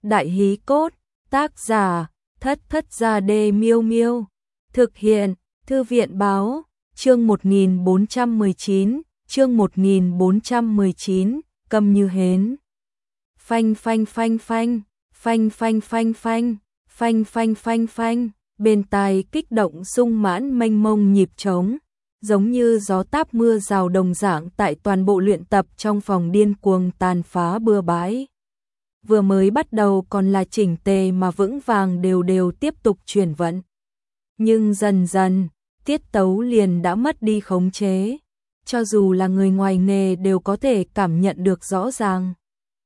Đại hí cốt, tác giả, Thất Thất Gia Đê Miêu Miêu. Thực hiện, Thư viện báo, chương 1419, chương 1419, câm như hến. Phanh phanh phanh phanh, phanh phanh phanh phanh, phanh phanh phanh phanh, bên tai kích động sung mãn mênh mông nhịp trống, giống như gió táp mưa rào đồng dạng tại toàn bộ luyện tập trong phòng điên cuồng tàn phá bừa bãi. Vừa mới bắt đầu còn là chỉnh tề mà vững vàng đều đều tiếp tục chuyển vận. Nhưng dần dần, tiết tấu liền đã mất đi khống chế. Cho dù là người ngoài nghề đều có thể cảm nhận được rõ ràng.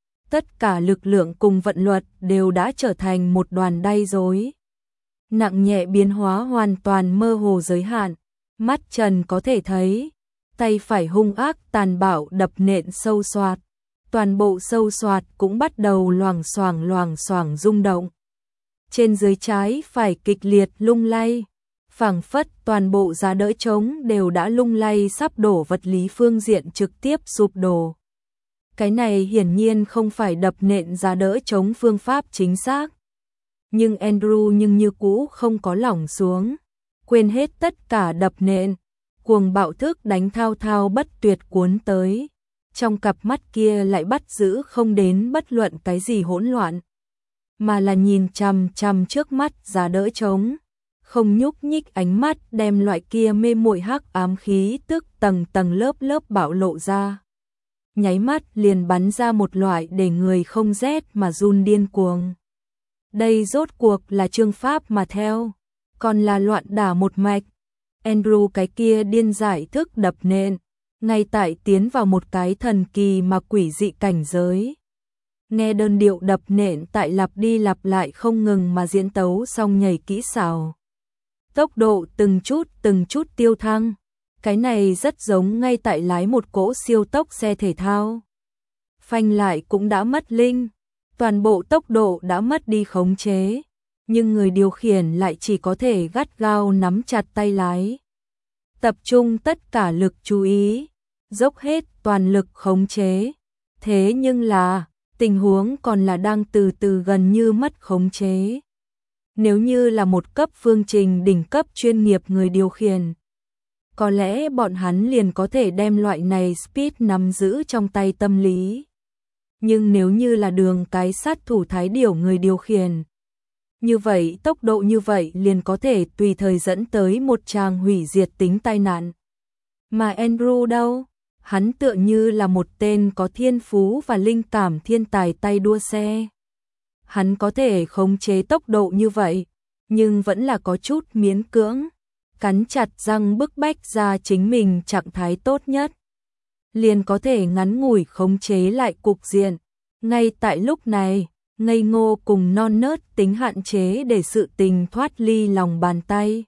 Tất cả lực lượng cùng vận luật đều đã trở thành một đoàn đay rối. Nặng nhẹ biến hóa hoàn toàn mơ hồ giới hạn. Mắt trần có thể thấy, tay phải hung ác tàn bạo đập nện sâu xoạt. Toàn bộ sâu xoạt cũng bắt đầu loảng xoảng rung động. Trên dưới trái phải kịch liệt lung lay, phảng phất toàn bộ giá đỡ trống đều đã lung lay sắp đổ, vật lý phương diện trực tiếp sụp đổ. Cái này hiển nhiên không phải đập nện giá đỡ trống phương pháp chính xác. Nhưng Andrew như cũ không có lỏng xuống, quên hết tất cả đập nện, cuồng bạo thức đánh thao thao bất tuyệt cuốn tới. Trong cặp mắt kia lại bắt giữ không đến bất luận cái gì hỗn loạn, mà là nhìn chằm chằm trước mắt giá đỡ trống, không nhúc nhích, ánh mắt đem loại kia mê muội hắc ám khí tức tầng tầng lớp lớp bạo lộ ra. Nháy mắt liền bắn ra một loại để người không rét mà run điên cuồng. Đây rốt cuộc là chương pháp mà theo, còn là loạn đả một mạch. Andrew cái kia điên giải thức đập nện, ngay tại tiến vào một cái thần kỳ mà quỷ dị cảnh giới. Nghe đơn điệu đập nện tại lặp đi lặp lại không ngừng mà diễn tấu xong nhảy kỹ xảo. Tốc độ từng chút tiêu thăng. Cái này rất giống ngay tại lái một cỗ siêu tốc xe thể thao. Phanh lại cũng đã mất linh, toàn bộ tốc độ đã mất đi khống chế, nhưng người điều khiển lại chỉ có thể gắt gao nắm chặt tay lái. Tập trung tất cả lực chú ý, dốc hết toàn lực khống chế. Thế nhưng là, tình huống còn là đang từ từ gần như mất khống chế. Nếu như là một cấp phương trình đỉnh cấp chuyên nghiệp người điều khiển, có lẽ bọn hắn liền có thể đem loại này speed nắm giữ trong tay tâm lý. Nhưng nếu như là đường cái sát thủ thái điểu người điều khiển, như vậy tốc độ như vậy liền có thể tùy thời dẫn tới một tràng hủy diệt tính tai nạn. Mà Andrew đâu? Hắn tựa như là một tên có thiên phú và linh cảm thiên tài tay đua xe. Hắn có thể khống chế tốc độ như vậy, nhưng vẫn là có chút miễn cưỡng, cắn chặt răng bức bách ra chính mình trạng thái tốt nhất, liền có thể ngắn ngủi khống chế lại cục diện. Ngay tại lúc này, ngây ngô cùng non nớt tính hạn chế để sự tình thoát ly lòng bàn tay.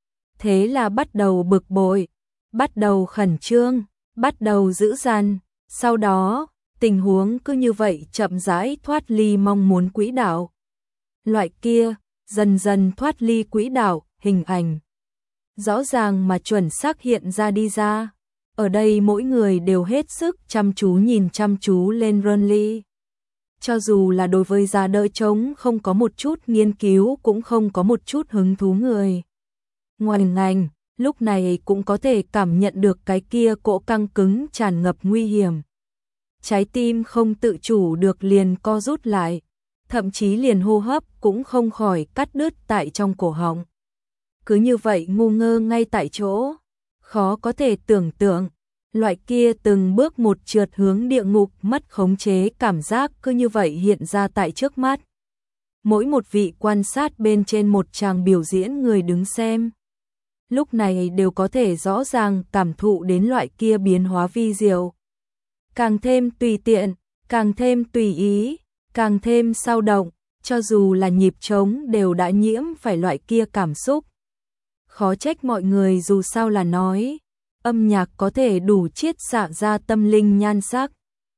Thế là bắt đầu bực bội, bắt đầu khẩn trương, bắt đầu dữ dằn. Sau đó, tình huống cứ như vậy chậm rãi thoát ly mong muốn quỹ đạo. Loại kia, dần dần thoát ly quỹ đạo, hình ảnh rõ ràng mà chuẩn xác hiện ra đi ra. Ở đây mỗi người đều hết sức chăm chú nhìn chăm chú lên Ronly. Cho dù là đối với giá đỡ trống không có một chút nghiên cứu cũng không có một chút hứng thú người ngoài ngành, lúc này cũng có thể cảm nhận được cái kia cỗ căng cứng tràn ngập nguy hiểm. Trái tim không tự chủ được liền co rút lại, thậm chí liền hô hấp cũng không khỏi cắt đứt tại trong cổ họng. Cứ như vậy ngu ngơ ngay tại chỗ, khó có thể tưởng tượng, loại kia từng bước một trượt hướng địa ngục mất khống chế cảm giác cứ như vậy hiện ra tại trước mắt. Mỗi một vị quan sát bên trên một tràng biểu diễn người đứng xem, lúc này đều có thể rõ ràng cảm thụ đến loại kia biến hóa vi diệu. Càng thêm tùy tiện, càng thêm tùy ý, càng thêm sao động, cho dù là nhịp trống đều đã nhiễm phải loại kia cảm xúc. Khó trách mọi người dù sao là nói, âm nhạc có thể đủ chiết xạ ra tâm linh nhan sắc.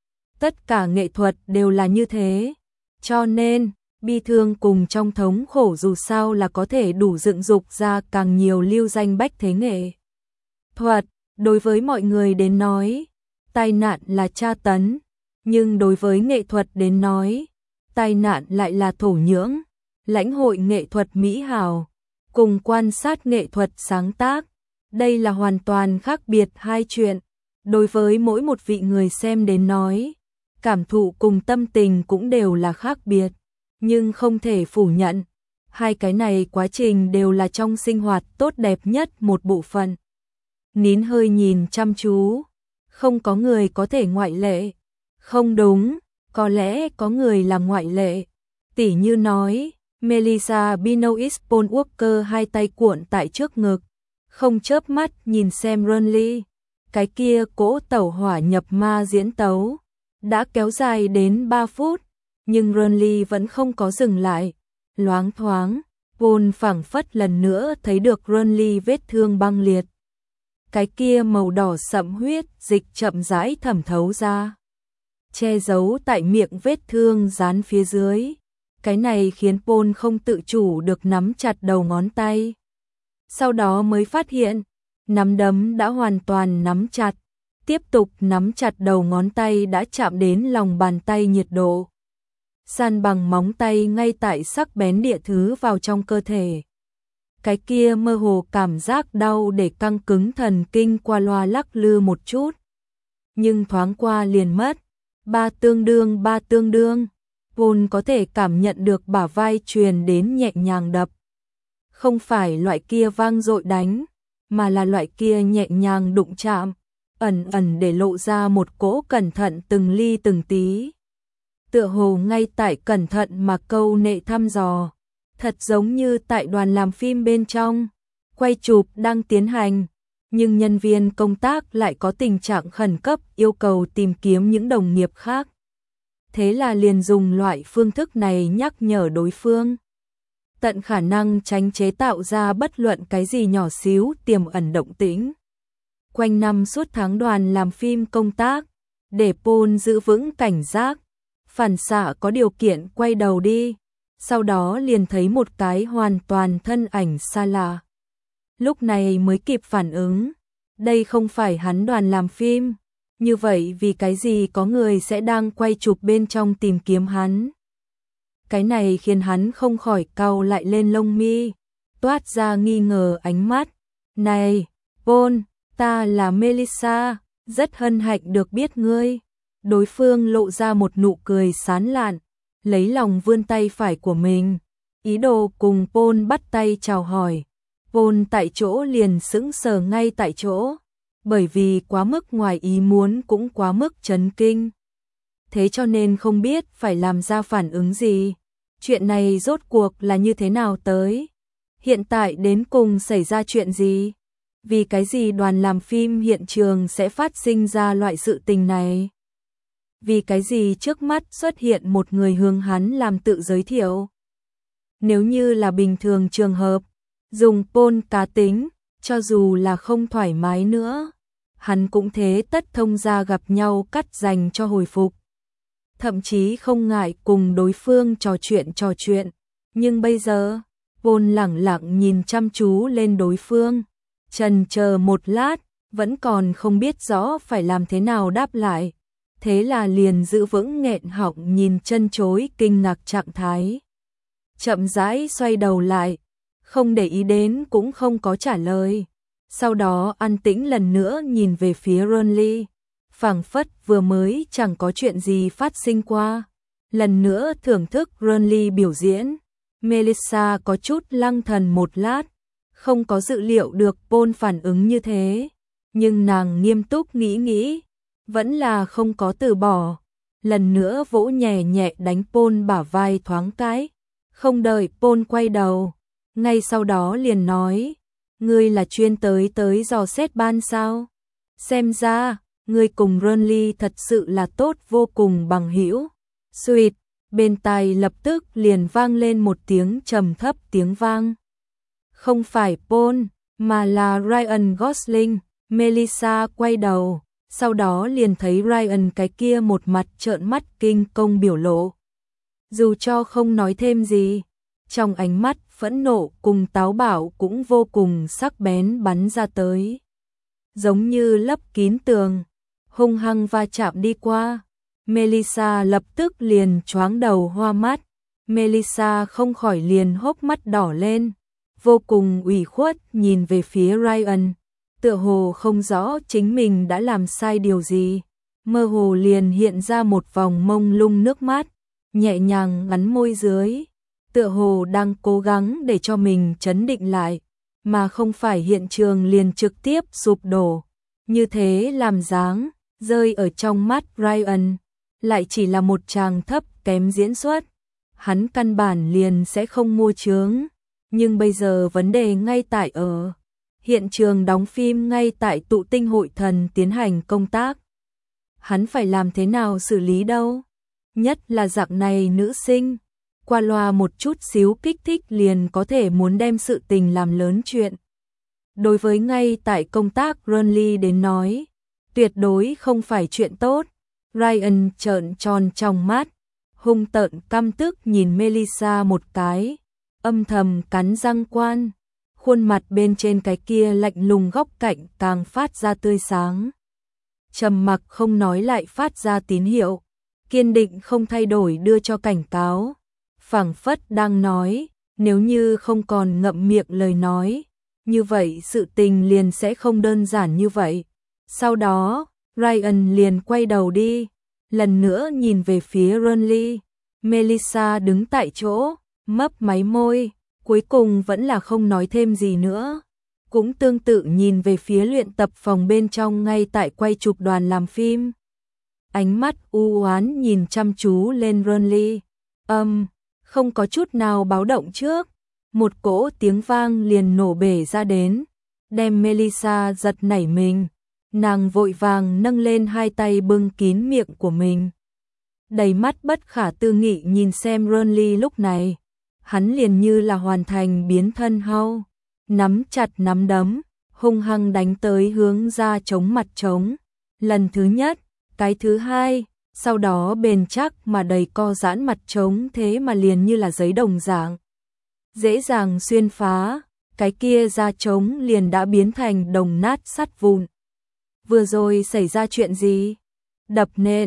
Tất cả nghệ thuật đều là như thế, cho nên, bi thương cùng trong thống khổ dù sao là có thể đủ dựng dục ra càng nhiều lưu danh bách thế nghệ thuật. Đối với mọi người đến nói, tai nạn là tra tấn, nhưng đối với nghệ thuật đến nói, tai nạn lại là thổ nhưỡng, lãnh hội nghệ thuật mỹ hào, cùng quan sát nghệ thuật sáng tác. Đây là hoàn toàn khác biệt hai chuyện. Đối với mỗi một vị người xem đến nói, cảm thụ cùng tâm tình cũng đều là khác biệt, nhưng không thể phủ nhận, hai cái này quá trình đều là trong sinh hoạt tốt đẹp nhất một bộ phận. Nín hơi nhìn chăm chú, không có người có thể ngoại lệ. Không đúng, có lẽ có người là ngoại lệ. Tỉ như nói, Melissa Benoist Paul Walker hai tay cuộn tại trước ngực, không chớp mắt nhìn xem Renly. Cái kia cỗ tẩu hỏa nhập ma diễn tấu đã kéo dài đến 3 phút, nhưng Renly vẫn không có dừng lại. Loáng thoáng, Paul phảng phất lần nữa thấy được Renly vết thương băng liệt. Cái kia màu đỏ sẫm huyết dịch chậm rãi thẩm thấu ra, che giấu tại miệng vết thương dán phía dưới. Cái này khiến Paul không tự chủ được nắm chặt đầu ngón tay. Sau đó mới phát hiện, nắm đấm đã hoàn toàn nắm chặt, tiếp tục nắm chặt đầu ngón tay đã chạm đến lòng bàn tay nhiệt độ. San bằng móng tay ngay tại sắc bén địa thứ vào trong cơ thể. Cái kia mơ hồ cảm giác đau để căng cứng thần kinh qua loa lắc lư một chút. Nhưng thoáng qua liền mất. Ba tương đương. Paul có thể cảm nhận được bả vai truyền đến nhẹ nhàng đập. Không phải loại kia vang dội đánh, mà là loại kia nhẹ nhàng đụng chạm, ẩn ẩn để lộ ra một cỗ cẩn thận từng ly từng tí. Tựa hồ ngay tại cẩn thận mà câu nệ thăm dò, thật giống như tại đoàn làm phim bên trong, quay chụp đang tiến hành, nhưng nhân viên công tác lại có tình trạng khẩn cấp yêu cầu tìm kiếm những đồng nghiệp khác. Thế là liền dùng loại phương thức này nhắc nhở đối phương, tận khả năng tránh chế tạo ra bất luận cái gì nhỏ xíu tiềm ẩn động tĩnh. Quanh năm suốt tháng đoàn làm phim công tác, để Paul giữ vững cảnh giác, phản xạ có điều kiện quay đầu đi, sau đó liền thấy một cái hoàn toàn thân ảnh xa lạ. Lúc này mới kịp phản ứng, đây không phải hắn đoàn làm phim, như vậy vì cái gì có người sẽ đang quay chụp bên trong tìm kiếm hắn. Cái này khiến hắn không khỏi cau lại lên lông mi, toát ra nghi ngờ ánh mắt. Này, Paul, ta là Melissa, rất hân hạnh được biết ngươi. Đối phương lộ ra một nụ cười sán lạn, lấy lòng vươn tay phải của mình, ý đồ cùng Paul bắt tay chào hỏi. Paul tại chỗ liền sững sờ ngay tại chỗ, bởi vì quá mức ngoài ý muốn cũng quá mức chấn kinh. Thế cho nên không biết phải làm ra phản ứng gì. Chuyện này rốt cuộc là như thế nào tới? Hiện tại đến cùng xảy ra chuyện gì? Vì cái gì đoàn làm phim hiện trường sẽ phát sinh ra loại sự tình này? Vì cái gì trước mắt xuất hiện một người hướng hắn làm tự giới thiệu? Nếu như là bình thường trường hợp, dùng Paul cá tính, cho dù là không thoải mái nữa, hắn cũng thế tất thông ra gặp nhau cắt dành cho hồi phục. Thậm chí không ngại cùng đối phương trò chuyện. Nhưng bây giờ, Paul lẳng lặng nhìn chăm chú lên đối phương, chần chờ một lát, vẫn còn không biết rõ phải làm thế nào đáp lại. Thế là liền giữ vững nghẹn họng nhìn chân chối kinh ngạc trạng thái. Chậm rãi xoay đầu lại, không để ý đến cũng không có trả lời. Sau đó an tĩnh lần nữa nhìn về phía Renly, phảng phất vừa mới chẳng có chuyện gì phát sinh qua. Lần nữa thưởng thức Renly biểu diễn, Melissa có chút lăng thần một lát, không có dự liệu được Paul phản ứng như thế. Nhưng nàng nghiêm túc nghĩ, vẫn là không có từ bỏ. Lần nữa vỗ nhẹ nhẹ đánh Paul bả vai thoáng cái, không đợi Paul quay đầu, ngay sau đó liền nói, ngươi là chuyên tới dò xét ban sao? Xem ra, ngươi cùng Renly thật sự là tốt vô cùng bằng hữu. Sweet, bên tai lập tức liền vang lên một tiếng trầm thấp tiếng vang. Không phải Paul, mà là Ryan Gosling. Melissa quay đầu, sau đó liền thấy Ryan cái kia một mặt trợn mắt kinh công biểu lộ. Dù cho không nói thêm gì, trong ánh mắt phẫn nộ cùng táo bạo cũng vô cùng sắc bén bắn ra tới. Giống như lấp kín tường, hung hăng va chạm đi qua. Melissa lập tức liền choáng đầu hoa mắt. Melissa không khỏi liền hốc mắt đỏ lên, vô cùng ủy khuất nhìn về phía Ryan, tựa hồ không rõ chính mình đã làm sai điều gì, mơ hồ liền hiện ra một vòng mông lung nước mắt, nhẹ nhàng ngắn môi dưới, tựa hồ đang cố gắng để cho mình trấn định lại, mà không phải hiện trường liền trực tiếp sụp đổ. Như thế làm dáng, rơi ở trong mắt Ryan, lại chỉ là một chàng thấp kém diễn xuất. Hắn căn bản liền sẽ không mua chướng, nhưng bây giờ vấn đề ngay tại ở hiện trường đóng phim, ngay tại tụ tinh hội thần tiến hành công tác. Hắn phải làm thế nào xử lý đâu? Nhất là dạng này nữ sinh, qua loa một chút xíu kích thích liền có thể muốn đem sự tình làm lớn chuyện. Đối với ngay tại công tác Ronly đến nói, tuyệt đối không phải chuyện tốt. Ryan trợn tròn trong mắt, hung tợn căm tức nhìn Melissa một cái, âm thầm cắn răng quan, khuôn mặt bên trên cái kia lạnh lùng góc cạnh càng phát ra tươi sáng. Trầm mặc không nói lại phát ra tín hiệu, kiên định không thay đổi đưa cho cảnh cáo, phảng phất đang nói, nếu như không còn ngậm miệng lời nói, như vậy sự tình liền sẽ không đơn giản như vậy. Sau đó, Ryan liền quay đầu đi, lần nữa nhìn về phía Ronly. Melissa đứng tại chỗ, mấp máy môi, cuối cùng vẫn là không nói thêm gì nữa. Cũng tương tự nhìn về phía luyện tập phòng bên trong ngay tại quay chụp đoàn làm phim. Ánh mắt u oán nhìn chăm chú lên Ronly. Không có chút nào báo động trước. Một cỗ tiếng vang liền nổ bể ra đến, đem Melissa giật nảy mình. Nàng vội vàng nâng lên hai tay bưng kín miệng của mình. Đầy mắt bất khả tư nghị nhìn xem Ronly lúc này. Hắn liền như là hoàn thành biến thân hao, nắm chặt nắm đấm, hung hăng đánh tới hướng ra chống mặt trống. Lần thứ nhất, cái thứ hai, sau đó bền chắc mà đầy co giãn mặt trống thế mà liền như là giấy đồng dạng. Dễ dàng xuyên phá, cái kia da trống liền đã biến thành đồng nát sắt vụn. Vừa rồi xảy ra chuyện gì? Đập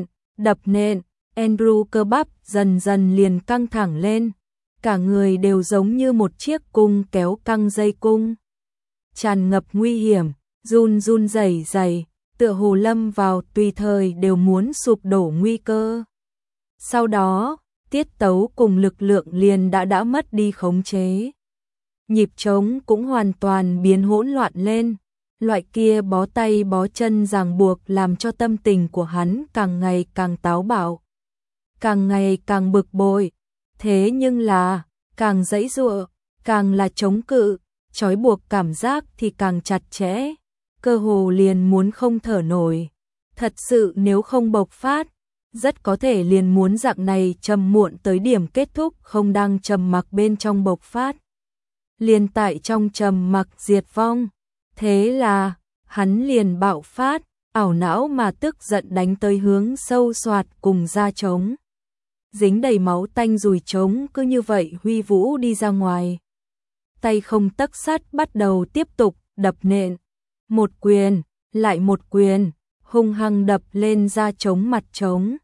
nện, Andrew cơ bắp dần dần liền căng thẳng lên. Cả người đều giống như một chiếc cung kéo căng dây cung. Tràn ngập nguy hiểm, run rẩy rẩy, tựa hồ lâm vào tùy thời đều muốn sụp đổ nguy cơ. Sau đó, tiết tấu cùng lực lượng liền đã mất đi khống chế. Nhịp trống cũng hoàn toàn biến hỗn loạn lên. Loại kia bó tay bó chân ràng buộc làm cho tâm tình của hắn càng ngày càng táo bạo, càng ngày càng bực bội. Thế nhưng là, càng giãy giụa, càng là chống cự, trói buộc cảm giác thì càng chặt chẽ, cơ hồ liền muốn không thở nổi. Thật sự nếu không bộc phát, rất có thể liền muốn dạng này trầm muộn tới điểm kết thúc không đang trầm mặc bên trong bộc phát. Liền tại trong trầm mặc diệt vong. Thế là, hắn liền bạo phát, ảo não mà tức giận đánh tới hướng sâu xoạt cùng da trống. Dính đầy máu tanh dùi trống cứ như vậy huy vũ đi ra ngoài. Tay không tấc sắt bắt đầu tiếp tục đập nện. Một quyền, lại một quyền, hung hăng đập lên da trống mặt trống.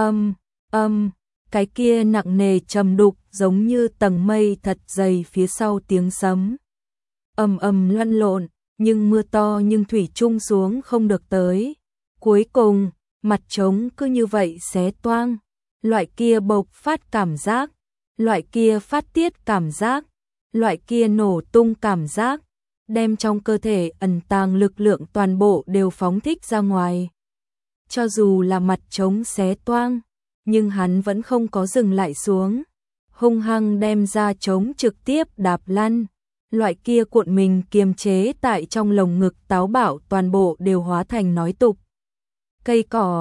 Cái kia nặng nề trầm đục giống như tầng mây thật dày phía sau tiếng sấm. Lăn lộn, nhưng mưa to nhưng thủy chung xuống không được tới. Cuối cùng, mặt trống cứ như vậy xé toang. Loại kia bộc phát cảm giác, loại kia phát tiết cảm giác, loại kia nổ tung cảm giác, đem trong cơ thể ẩn tàng lực lượng toàn bộ đều phóng thích ra ngoài. Cho dù là mặt trống xé toang, nhưng hắn vẫn không có dừng lại xuống, hung hăng đem ra trống trực tiếp đạp lăn. Loại kia cuộn mình kiềm chế tại trong lồng ngực táo bạo toàn bộ đều hóa thành nói tục. Cây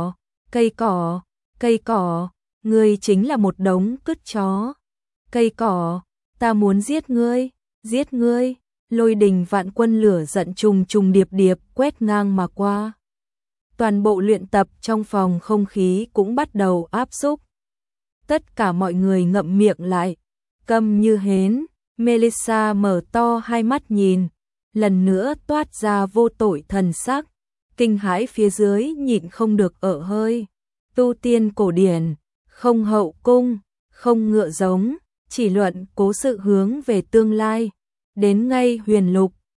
cỏ, ngươi chính là một đống cứt chó. Cây cỏ, ta muốn giết ngươi, lôi đình vạn quân lửa giận trùng điệp điệp quét ngang mà qua. Toàn bộ luyện tập trong phòng không khí cũng bắt đầu áp xúc. Tất cả mọi người ngậm miệng lại, câm như hến. Melissa mở to hai mắt nhìn, lần nữa toát ra vô tội thần sắc, kinh hãi phía dưới nhịn không được ợ hơi. tu tiên cổ điển, không hậu cung, không ngựa giống, chỉ luận cố sự hướng về tương lai. Đến ngay huyền lục,